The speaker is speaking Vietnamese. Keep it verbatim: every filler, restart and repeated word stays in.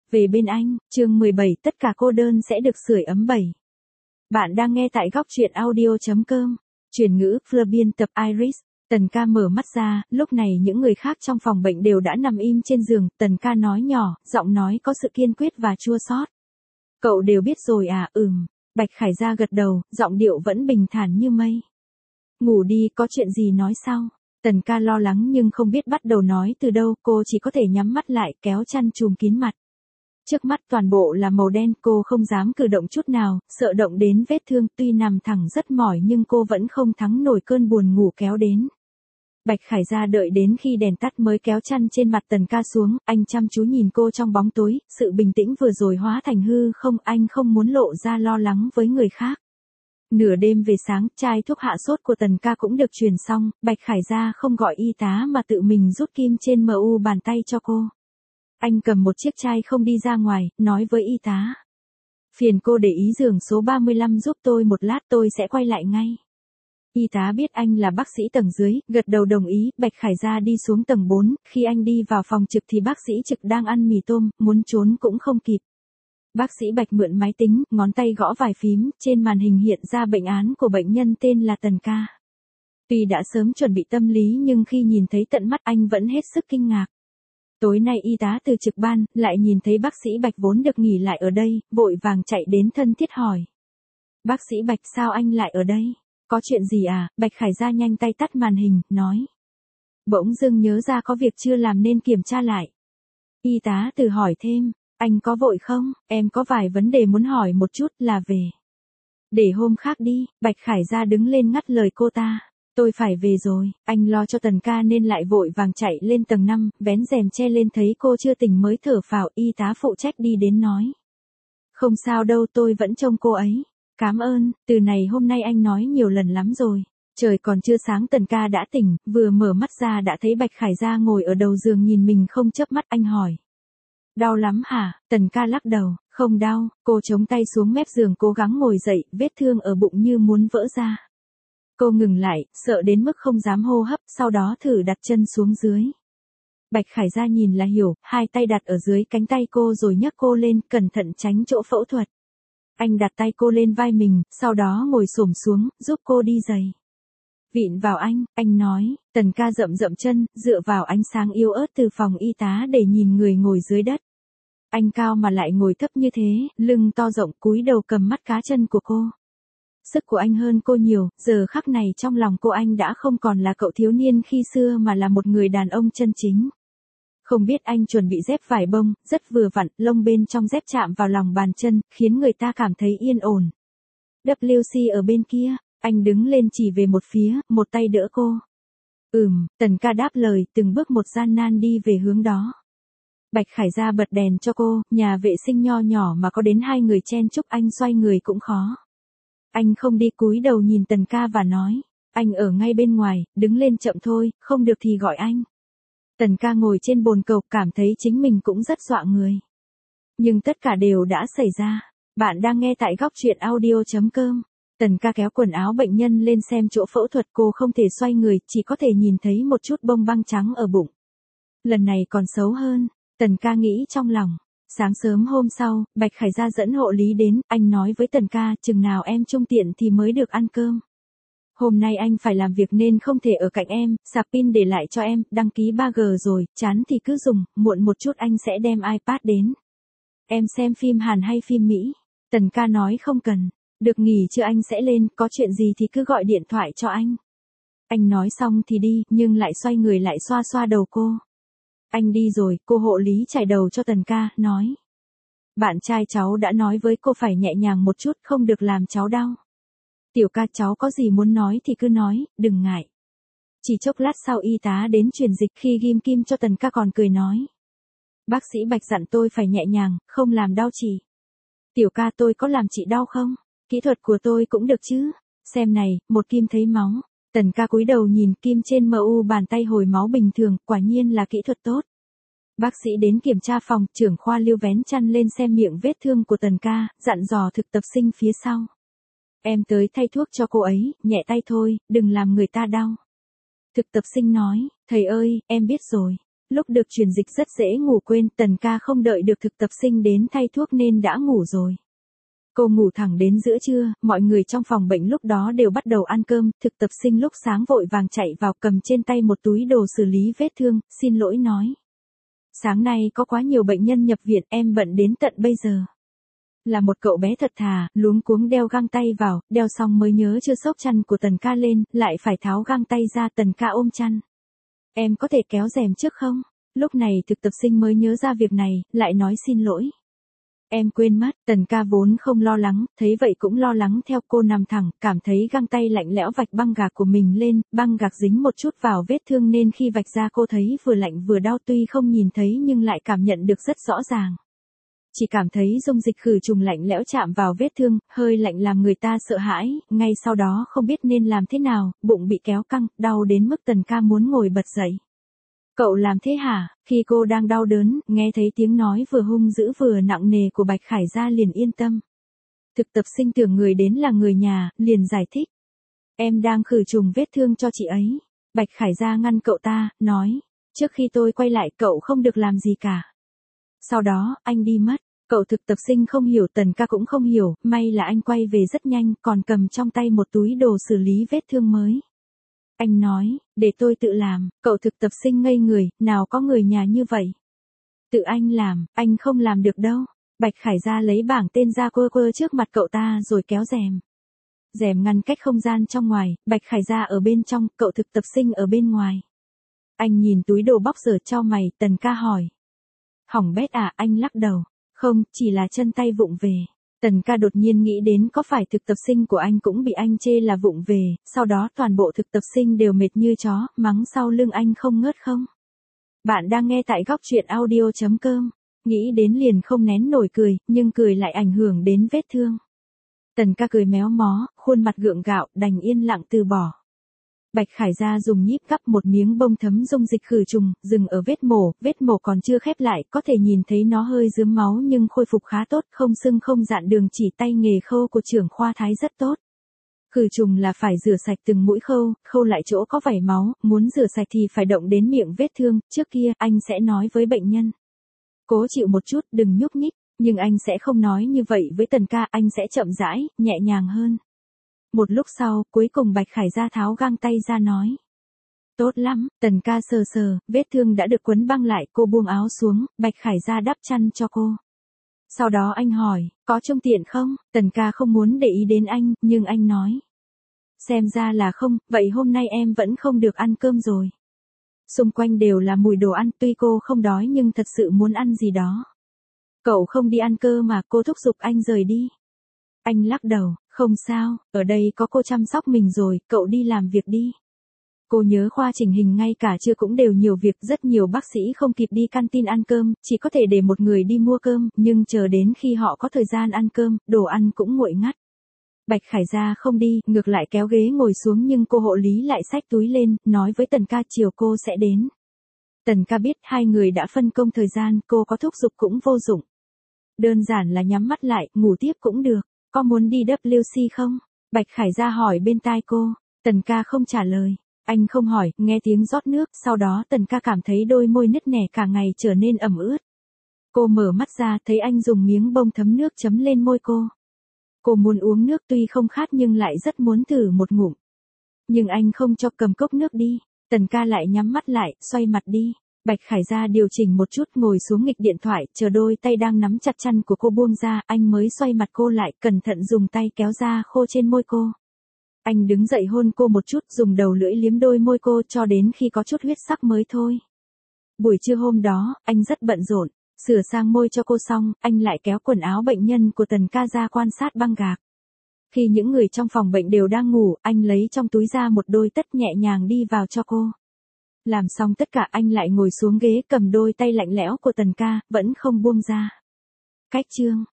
Về bên anh, chương mười bảy, tất cả cô đơn sẽ được sưởi ấm bảy. Bạn đang nghe tại góc truyện audio chấm com. Chuyển ngữ, Fleur biên tập Iris. Tần ca mở mắt ra, lúc này những người khác trong phòng bệnh đều đã nằm im trên giường. Tần ca nói nhỏ, giọng nói có sự kiên quyết và chua xót. Cậu đều biết rồi à, ừm. Bạch Khải Gia gật đầu, giọng điệu vẫn bình thản như mây. Ngủ đi, có chuyện gì nói sau. Tần ca lo lắng nhưng không biết bắt đầu nói từ đâu, cô chỉ có thể nhắm mắt lại, kéo chăn trùm kín mặt. Trước mắt toàn bộ là màu đen, cô không dám cử động chút nào, sợ động đến vết thương, tuy nằm thẳng rất mỏi nhưng cô vẫn không thắng nổi cơn buồn ngủ kéo đến. Bạch Khải Gia đợi đến khi đèn tắt mới kéo chăn trên mặt Tần ca xuống, anh chăm chú nhìn cô trong bóng tối, sự bình tĩnh vừa rồi hóa thành hư không, anh không muốn lộ ra lo lắng với người khác. Nửa đêm về sáng, chai thuốc hạ sốt của Tần ca cũng được truyền xong, Bạch Khải Gia không gọi y tá mà tự mình rút kim trên mu bàn tay cho cô. Anh cầm một chiếc chai không đi ra ngoài, nói với y tá. Phiền cô để ý giường số ba mươi lăm giúp tôi một lát, tôi sẽ quay lại ngay. Y tá biết anh là bác sĩ tầng dưới, gật đầu đồng ý. Bạch Khải Gia đi xuống tầng bốn, khi anh đi vào phòng trực thì bác sĩ trực đang ăn mì tôm, muốn trốn cũng không kịp. Bác sĩ Bạch mượn máy tính, ngón tay gõ vài phím, trên màn hình hiện ra bệnh án của bệnh nhân tên là Tần ca. Tuy đã sớm chuẩn bị tâm lý nhưng khi nhìn thấy tận mắt anh vẫn hết sức kinh ngạc. Tối nay y tá từ trực ban, lại nhìn thấy bác sĩ Bạch vốn được nghỉ lại ở đây, vội vàng chạy đến thân thiết hỏi. Bác sĩ Bạch, sao anh lại ở đây? Có chuyện gì à? Bạch Khải Gia nhanh tay tắt màn hình, nói. Bỗng dưng nhớ ra có việc chưa làm nên kiểm tra lại. Y tá từ hỏi thêm, anh có vội không? Em có vài vấn đề muốn hỏi một chút, là về. Để hôm khác đi. Bạch Khải Gia đứng lên ngắt lời cô ta. Tôi phải về rồi. Anh lo cho Tần ca nên lại vội vàng chạy lên tầng năm, vén rèm che lên thấy cô chưa tỉnh mới thở phào. Y tá phụ trách đi đến nói. Không sao đâu, tôi vẫn trông cô ấy. Cảm ơn, từ này hôm nay anh nói nhiều lần lắm rồi. Trời còn chưa sáng Tần ca đã tỉnh, vừa mở mắt ra đã thấy Bạch Khải Gia ngồi ở đầu giường nhìn mình không chớp mắt. Anh hỏi. Đau lắm hả? Tần ca lắc đầu, không đau. Cô chống tay xuống mép giường cố gắng ngồi dậy, vết thương ở bụng như muốn vỡ ra. Cô ngừng lại, sợ đến mức không dám hô hấp, sau đó thử đặt chân xuống dưới. Bạch Khải Gia nhìn là hiểu, hai tay đặt ở dưới cánh tay cô rồi nhấc cô lên, cẩn thận tránh chỗ phẫu thuật. Anh đặt tay cô lên vai mình, sau đó ngồi xổm xuống, giúp cô đi giày. Vịn vào anh, anh nói. Tần ca rậm rậm chân, dựa vào ánh sáng yếu ớt từ phòng y tá để nhìn người ngồi dưới đất. Anh cao mà lại ngồi thấp như thế, lưng to rộng, cúi đầu cầm mắt cá chân của cô. Sức của anh hơn cô nhiều, giờ khắc này trong lòng cô anh đã không còn là cậu thiếu niên khi xưa mà là một người đàn ông chân chính. Không biết anh chuẩn bị dép vải bông, rất vừa vặn, lông bên trong dép chạm vào lòng bàn chân, khiến người ta cảm thấy yên ổn. vê xê ở bên kia, anh đứng lên chỉ về một phía, một tay đỡ cô. Ừm, Tần ca đáp lời, từng bước một gian nan đi về hướng đó. Bạch Khải Gia bật đèn cho cô, nhà vệ sinh nho nhỏ mà có đến hai người chen chúc, anh xoay người cũng khó. Anh không đi, cúi đầu nhìn Tần ca và nói, anh ở ngay bên ngoài, đứng lên chậm thôi, không được thì gọi anh. Tần ca ngồi trên bồn cầu, cảm thấy chính mình cũng rất dọa người. Nhưng tất cả đều đã xảy ra. Bạn đang nghe tại góc truyện audio chấm com. Tần ca kéo quần áo bệnh nhân lên xem chỗ phẫu thuật, cô không thể xoay người, chỉ có thể nhìn thấy một chút bông băng trắng ở bụng. Lần này còn xấu hơn, Tần ca nghĩ trong lòng. Sáng sớm hôm sau, Bạch Khải Gia dẫn hộ lý đến, anh nói với Tần ca, chừng nào em trung tiện thì mới được ăn cơm. Hôm nay anh phải làm việc nên không thể ở cạnh em, sạc pin để lại cho em, đăng ký ba G rồi, chán thì cứ dùng, muộn một chút anh sẽ đem iPad đến. Em xem phim Hàn hay phim Mỹ? Tần ca nói không cần, được nghỉ chưa anh sẽ lên, có chuyện gì thì cứ gọi điện thoại cho anh. Anh nói xong thì đi, nhưng lại xoay người lại xoa xoa đầu cô. Anh đi rồi, cô hộ lý chải đầu cho Tần ca, nói. Bạn trai cháu đã nói với cô phải nhẹ nhàng một chút, không được làm cháu đau. Tiểu ca, cháu có gì muốn nói thì cứ nói, đừng ngại. Chỉ chốc lát sau y tá đến truyền dịch, khi ghim kim cho Tần ca còn cười nói. Bác sĩ Bạch dặn tôi phải nhẹ nhàng, không làm đau chị. Tiểu ca, tôi có làm chị đau không? Kỹ thuật của tôi cũng được chứ. Xem này, một kim thấy máu. Tần ca cúi đầu nhìn kim trên mu bàn tay hồi máu bình thường, quả nhiên là kỹ thuật tốt. Bác sĩ đến kiểm tra phòng, trưởng khoa Lưu vén chăn lên xem miệng vết thương của Tần ca, dặn dò thực tập sinh phía sau. Em tới thay thuốc cho cô ấy, nhẹ tay thôi, đừng làm người ta đau. Thực tập sinh nói, thầy ơi, em biết rồi. Lúc được truyền dịch rất dễ ngủ quên, Tần ca không đợi được thực tập sinh đến thay thuốc nên đã ngủ rồi. Cô ngủ thẳng đến giữa trưa, mọi người trong phòng bệnh lúc đó đều bắt đầu ăn cơm, thực tập sinh lúc sáng vội vàng chạy vào cầm trên tay một túi đồ xử lý vết thương, xin lỗi nói. Sáng nay có quá nhiều bệnh nhân nhập viện, em bận đến tận bây giờ. Là một cậu bé thật thà, luống cuống đeo găng tay vào, đeo xong mới nhớ chưa xốc chăn của Tần ca lên, lại phải tháo găng tay ra. Tần ca ôm chăn. Em có thể kéo rèm trước không? Lúc này thực tập sinh mới nhớ ra việc này, lại nói xin lỗi. Em quên mất, Tần ca vốn không lo lắng, thấy vậy cũng lo lắng theo. Cô nằm thẳng, cảm thấy găng tay lạnh lẽo vạch băng gạc của mình lên, băng gạc dính một chút vào vết thương nên khi vạch ra cô thấy vừa lạnh vừa đau, tuy không nhìn thấy nhưng lại cảm nhận được rất rõ ràng. Chỉ cảm thấy dung dịch khử trùng lạnh lẽo chạm vào vết thương, hơi lạnh làm người ta sợ hãi, ngay sau đó không biết nên làm thế nào, bụng bị kéo căng, đau đến mức Tần ca muốn ngồi bật dậy. Cậu làm thế hả? Khi cô đang đau đớn, nghe thấy tiếng nói vừa hung dữ vừa nặng nề của Bạch Khải Gia liền yên tâm. Thực tập sinh tưởng người đến là người nhà, liền giải thích. Em đang khử trùng vết thương cho chị ấy. Bạch Khải Gia ngăn cậu ta, nói. Trước khi tôi quay lại cậu không được làm gì cả. Sau đó, anh đi mất. Cậu thực tập sinh không hiểu, Tần ca cũng không hiểu, may là anh quay về rất nhanh, còn cầm trong tay một túi đồ xử lý vết thương mới. Anh nói, để tôi tự làm. Cậu thực tập sinh ngây người, nào có người nhà như vậy. Tự anh làm, anh không làm được đâu. Bạch Khải Gia lấy bảng tên ra quơ quơ trước mặt cậu ta rồi kéo rèm. Rèm ngăn cách không gian trong ngoài, Bạch Khải Gia ở bên trong, cậu thực tập sinh ở bên ngoài. Anh nhìn túi đồ bóc giờ cho mày, Tần ca hỏi. Hỏng bét à? Anh lắc đầu. Không, chỉ là chân tay vụng về. Tần ca đột nhiên nghĩ đến có phải thực tập sinh của anh cũng bị anh chê là vụng về, sau đó toàn bộ thực tập sinh đều mệt như chó, mắng sau lưng anh không ngớt không? Bạn đang nghe tại góc truyện audio chấm com. Nghĩ đến liền không nén nổi cười, nhưng cười lại ảnh hưởng đến vết thương. Tần ca cười méo mó, khuôn mặt gượng gạo, đành yên lặng từ bỏ. Bạch Khải Gia dùng nhíp gắp một miếng bông thấm dung dịch khử trùng, dừng ở vết mổ, vết mổ còn chưa khép lại, có thể nhìn thấy nó hơi rướm máu nhưng khôi phục khá tốt, không sưng không dạn, đường chỉ tay nghề khâu của trưởng khoa Thái rất tốt. Khử trùng là phải rửa sạch từng mũi khâu, khâu lại chỗ có vảy máu, muốn rửa sạch thì phải động đến miệng vết thương, trước kia anh sẽ nói với bệnh nhân. Cố chịu một chút, đừng nhúc nhích, nhưng anh sẽ không nói như vậy với Tần ca, anh sẽ chậm rãi, nhẹ nhàng hơn. Một lúc sau, cuối cùng Bạch Khải Gia tháo găng tay ra nói. Tốt lắm, Tần ca sờ sờ, vết thương đã được quấn băng lại, cô buông áo xuống, Bạch Khải Gia đắp chăn cho cô. Sau đó anh hỏi, có trông tiện không? Tần ca không muốn để ý đến anh, nhưng anh nói. Xem ra là không, vậy hôm nay em vẫn không được ăn cơm rồi. Xung quanh đều là mùi đồ ăn, tuy cô không đói nhưng thật sự muốn ăn gì đó. Cậu không đi ăn cơ mà, cô thúc giục anh rời đi. Anh lắc đầu, không sao, ở đây có cô chăm sóc mình rồi, cậu đi làm việc đi. Cô nhớ khoa chỉnh hình ngay cả trưa cũng đều nhiều việc, rất nhiều bác sĩ không kịp đi canteen ăn cơm, chỉ có thể để một người đi mua cơm, nhưng chờ đến khi họ có thời gian ăn cơm, đồ ăn cũng nguội ngắt. Bạch Khải Gia không đi, ngược lại kéo ghế ngồi xuống nhưng cô hộ lý lại xách túi lên, nói với Tần ca chiều cô sẽ đến. Tần ca biết hai người đã phân công thời gian, cô có thúc giục cũng vô dụng. Đơn giản là nhắm mắt lại, ngủ tiếp cũng được. Có muốn đi W C không? Bạch Khải Gia hỏi bên tai cô. Tần ca không trả lời. Anh không hỏi, nghe tiếng rót nước, sau đó Tần ca cảm thấy đôi môi nứt nẻ cả ngày trở nên ẩm ướt. Cô mở mắt ra, thấy anh dùng miếng bông thấm nước chấm lên môi cô. Cô muốn uống nước tuy không khát nhưng lại rất muốn thử một ngụm. Nhưng anh không cho, cầm cốc nước đi. Tần ca lại nhắm mắt lại, xoay mặt đi. Bạch Khải Gia điều chỉnh một chút, ngồi xuống nghịch điện thoại, chờ đôi tay đang nắm chặt chăn của cô buông ra, anh mới xoay mặt cô lại, cẩn thận dùng tay kéo ra khô trên môi cô. Anh đứng dậy hôn cô một chút, dùng đầu lưỡi liếm đôi môi cô cho đến khi có chút huyết sắc mới thôi. Buổi trưa hôm đó, anh rất bận rộn, sửa sang môi cho cô xong, anh lại kéo quần áo bệnh nhân của Tần ca ra quan sát băng gạc. Khi những người trong phòng bệnh đều đang ngủ, anh lấy trong túi ra một đôi tất nhẹ nhàng đi vào cho cô. Làm xong tất cả anh lại ngồi xuống ghế cầm đôi tay lạnh lẽo của Tần ca, vẫn không buông ra. Cách chương